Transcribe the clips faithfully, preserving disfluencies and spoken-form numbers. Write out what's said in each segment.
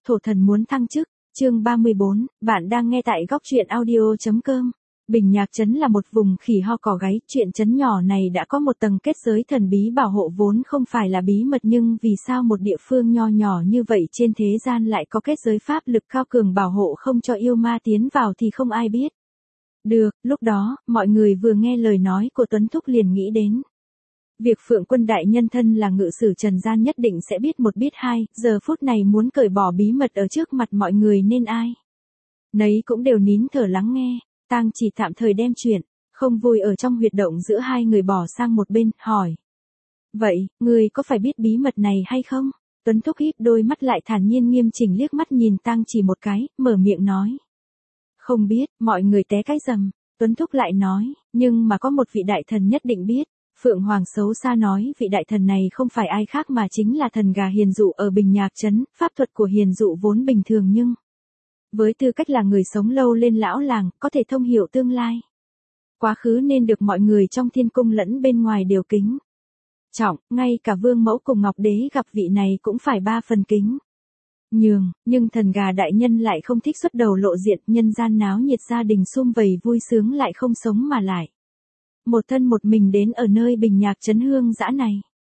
thổ thần muốn thăng chức, chương ba mươi bốn, bạn đang nghe tại góc truyện audio.com. Bình Nhạc Trấn là một vùng khỉ ho cò gáy, chuyện trấn nhỏ này đã có một tầng kết giới thần bí bảo hộ vốn không phải là bí mật, nhưng vì sao một địa phương nho nhỏ như vậy trên thế gian lại có kết giới pháp lực cao cường bảo hộ không cho yêu ma tiến vào thì không ai biết. Được, lúc đó, mọi người vừa nghe lời nói của Tuấn Thúc liền nghĩ đến. Việc Phượng Quân đại nhân thân là ngự sử trần gian nhất định sẽ biết một biết hai, giờ phút này muốn cởi bỏ bí mật ở trước mặt mọi người nên ai nấy cũng đều nín thở lắng nghe. Tang Chỉ tạm thời đem chuyện không vui ở trong huyệt động giữa hai người bỏ sang một bên, hỏi. Vậy, người có phải biết bí mật này hay không? Tuấn Thúc híp đôi mắt lại thản nhiên nghiêm chỉnh liếc mắt nhìn Tang Chỉ một cái, mở miệng nói. Không biết, mọi người té cái rầm. Tuấn Thúc lại nói, nhưng mà có một vị đại thần nhất định biết. Phượng Hoàng xấu xa nói vị đại thần này không phải ai khác mà chính là thần gà Hiền Dụ ở Bình Nhạc Trấn. Pháp thuật của Hiền Dụ vốn bình thường nhưng với tư cách là người sống lâu lên lão làng, có thể thông hiểu tương lai quá khứ nên được mọi người trong thiên cung lẫn bên ngoài đều kính trọng, ngay cả Vương Mẫu cùng Ngọc Đế gặp vị này cũng phải ba phần kính nhường, nhưng thần gà đại nhân lại không thích xuất đầu lộ diện, nhân gian náo nhiệt gia đình sum vầy vui sướng lại không sống mà lại một thân một mình đến ở nơi Bình Nhạc Trấn hương dã này.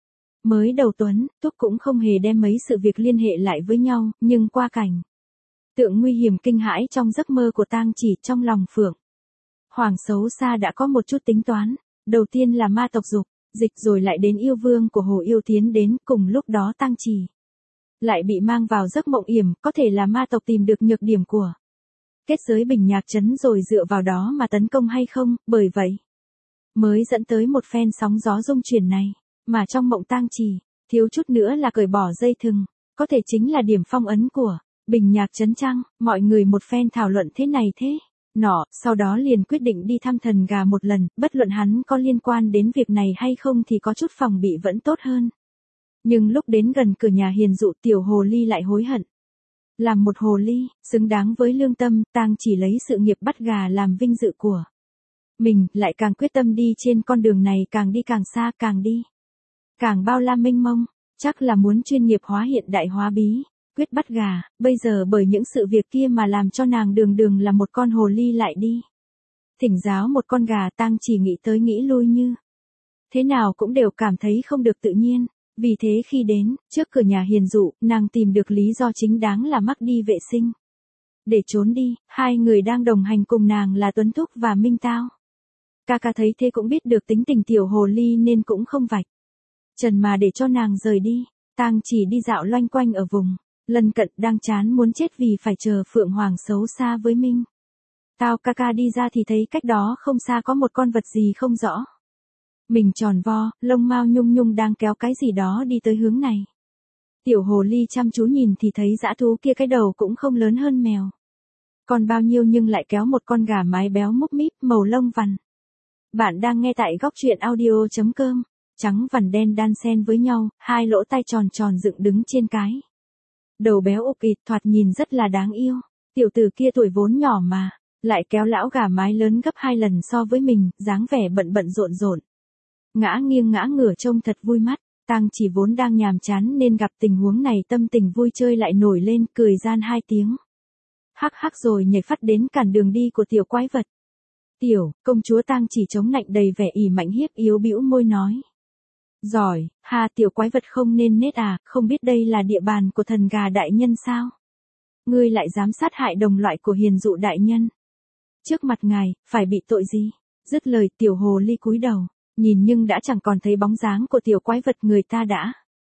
Mới đầu Tuấn Thúc cũng không hề đem mấy sự việc liên hệ lại với nhau, nhưng qua cảnh tượng nguy hiểm kinh hãi trong giấc mơ của Tang Chỉ, trong lòng Phượng Hoàng xấu xa đã có một chút tính toán. Đầu tiên là ma tộc Dục Dịch, rồi lại đến yêu vương của Hồ Yêu tiến đến, cùng lúc đó Tang Chỉ lại bị mang vào giấc mộng yểm, có thể là ma tộc tìm được nhược điểm của kết giới Bình Nhạc Trấn rồi dựa vào đó mà tấn công hay không, bởi vậy mới dẫn tới một phen sóng gió rung chuyển này, mà trong mộng Tang Chỉ thiếu chút nữa là cởi bỏ dây thừng, có thể chính là điểm phong ấn của Bình Nhạc Trấn chăng? Mọi người một phen thảo luận thế này thế nọ, sau đó liền quyết định đi thăm thần gà một lần, bất luận hắn có liên quan đến việc này hay không thì có chút phòng bị vẫn tốt hơn. Nhưng lúc đến gần cửa nhà Hiền Dụ, tiểu hồ ly lại hối hận. Làm một hồ ly, xứng đáng với lương tâm, Tang Chỉ lấy sự nghiệp bắt gà làm vinh dự của mình, lại càng quyết tâm đi trên con đường này, càng đi càng xa, càng đi càng bao la mênh mông, chắc là muốn chuyên nghiệp hóa hiện đại hóa bí quyết bắt gà. Bây giờ bởi những sự việc kia mà làm cho nàng đường đường là một con hồ ly lại đi thỉnh giáo một con gà. Tang Chỉ nghĩ tới nghĩ lui như thế nào cũng đều cảm thấy không được tự nhiên. Vì thế khi đến trước cửa nhà Hiền Dụ, nàng tìm được lý do chính đáng là mắc đi vệ sinh để trốn đi. Hai người đang đồng hành cùng nàng là Tuấn Thúc và Minh Tao. Ca ca thấy thế cũng biết được tính tình tiểu hồ ly nên cũng không vạch trần mà để cho nàng rời đi. Tang Chỉ đi dạo loanh quanh ở vùng lân cận, đang chán muốn chết vì phải chờ Phượng Hoàng xấu xa với Minh Tao ca ca đi ra thì thấy cách đó không xa có một con vật gì không rõ. Mình tròn vo, lông mao nhung nhung đang kéo cái gì đó đi tới hướng này. Tiểu hồ ly chăm chú nhìn thì thấy dã thú kia cái đầu cũng không lớn hơn mèo còn bao nhiêu, nhưng lại kéo một con gà mái béo múp míp, màu lông vằn. Bạn đang nghe tại góc truyện audio.com. Trắng vằn đen đan xen với nhau, hai lỗ tai tròn tròn dựng đứng trên cái đầu béo ục ịt, thoạt nhìn rất là đáng yêu. Tiểu tử kia tuổi vốn nhỏ mà lại kéo lão gà mái lớn gấp hai lần so với mình, dáng vẻ bận bận rộn rộn, ngã nghiêng ngã ngửa trông thật vui mắt. Tang Chỉ vốn đang nhàm chán nên gặp tình huống này, tâm tình vui chơi lại nổi lên, cười gian hai tiếng hắc hắc rồi nhảy phát đến cản đường đi của tiểu quái vật. Tiểu công chúa Tang Chỉ chống nạnh đầy vẻ ỉ mạnh hiếp yếu bĩu môi nói. Giỏi, hà, tiểu quái vật không nên nết à, không biết đây là địa bàn của thần gà đại nhân sao? Ngươi lại dám sát hại đồng loại của Hiền Dụ đại nhân. Trước mặt ngài, phải bị tội gì? Dứt lời, tiểu hồ ly cúi đầu nhìn nhưng đã chẳng còn thấy bóng dáng của tiểu quái vật, người ta đã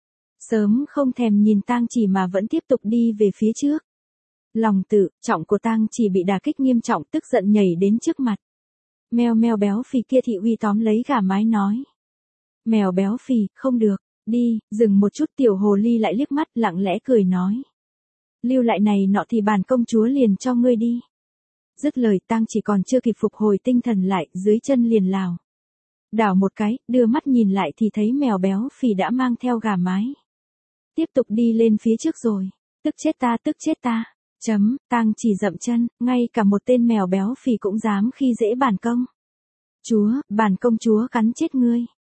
sớm không thèm nhìn Tang Chỉ mà vẫn tiếp tục đi về phía trước. Lòng tự trọng của Tang Chỉ bị đả kích nghiêm trọng, tức giận nhảy đến trước mặt mèo mèo béo phì kia, thị uy tóm lấy gà mái nói. Mèo béo phì, không được, đi. Dừng một chút, tiểu hồ ly lại liếc mắt lặng lẽ cười nói. Lưu lại này nọ thì bản công chúa liền cho ngươi đi. Dứt lời, Tang Chỉ còn chưa kịp phục hồi tinh thần lại, dưới chân liền lảo đảo một cái, đưa mắt nhìn lại thì thấy mèo béo phì đã mang theo gà mái tiếp tục đi lên phía trước rồi. Tức chết ta, tức chết ta. Chấm, Tang Chỉ dậm chân, ngay cả một tên mèo béo phì cũng dám khi dễ bản công chúa, bản công chúa cắn chết ngươi.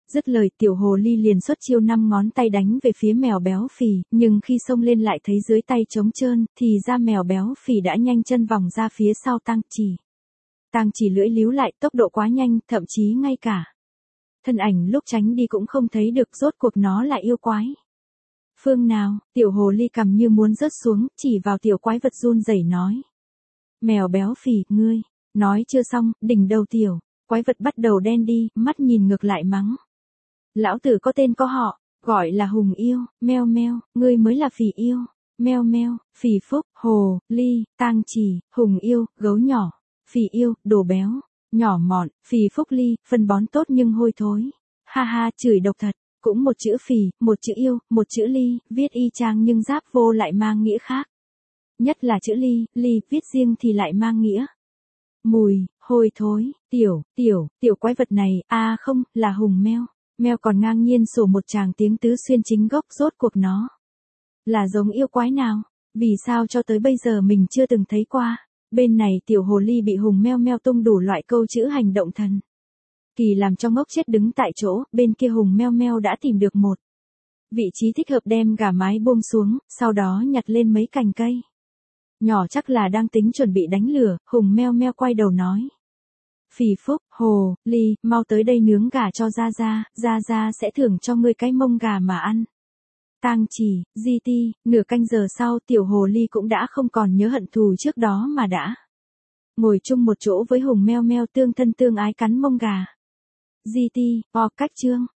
Dứt lời tiểu hồ ly liền xuất chiêu năm ngón tay đánh về phía mèo béo phì, nhưng khi xông lên lại thấy dưới tay trống trơn, thì ra mèo béo phì đã nhanh chân vòng ra phía sau Tang Chỉ. Tang Chỉ lưỡi líu lại, tốc độ quá nhanh, thậm chí ngay cả thân ảnh lúc tránh đi cũng không thấy được, rốt cuộc nó là yêu quái phương nào. Tiểu hồ ly cầm như muốn rớt xuống, chỉ vào tiểu quái vật run rẩy nói. Mèo béo phì, ngươi. Nói chưa xong, đỉnh đầu tiểu quái vật bắt đầu đen đi, mắt nhìn ngược lại mắng. Lão tử có tên có họ, gọi là Hùng Yêu, meo meo, ngươi mới là Phì Yêu, meo meo, Phì Phúc, Hồ, Ly, Tang Chỉ, Hùng Yêu, gấu nhỏ, Phì Yêu, đồ béo, nhỏ mọn, Phì Phúc Ly, phân bón tốt nhưng hôi thối. Ha ha, chửi độc thật, cũng một chữ Phì, một chữ Yêu, một chữ Ly, viết y chang nhưng giáp vô lại mang nghĩa khác. Nhất là chữ Ly, Ly, viết riêng thì lại mang nghĩa mùi, hôi thối, tiểu, tiểu, tiểu quái vật này, a à không, là Hùng Meo. Mèo còn ngang nhiên sổ một tràng tiếng tứ xuyên chính gốc, rốt cuộc nó là giống yêu quái nào? Vì sao cho tới bây giờ mình chưa từng thấy qua? Bên này tiểu hồ ly bị Hùng Meo Meo tung đủ loại câu chữ hành động thần kỳ làm cho ngốc chết đứng tại chỗ, bên kia Hùng Meo Meo đã tìm được một vị trí thích hợp đem gà mái buông xuống, sau đó nhặt lên mấy cành cây nhỏ, chắc là đang tính chuẩn bị đánh lửa. Hùng Meo Meo quay đầu nói. Phì Phúc, Hồ, Ly, mau tới đây nướng gà cho Gia Gia, Gia Gia sẽ thưởng cho ngươi cái mông gà mà ăn. Tang Chỉ, Di Ti, nửa canh giờ sau tiểu hồ ly cũng đã không còn nhớ hận thù trước đó mà đã ngồi chung một chỗ với Hùng Meo Meo tương thân tương ái cắn mông gà. Di Ti, o cách chương.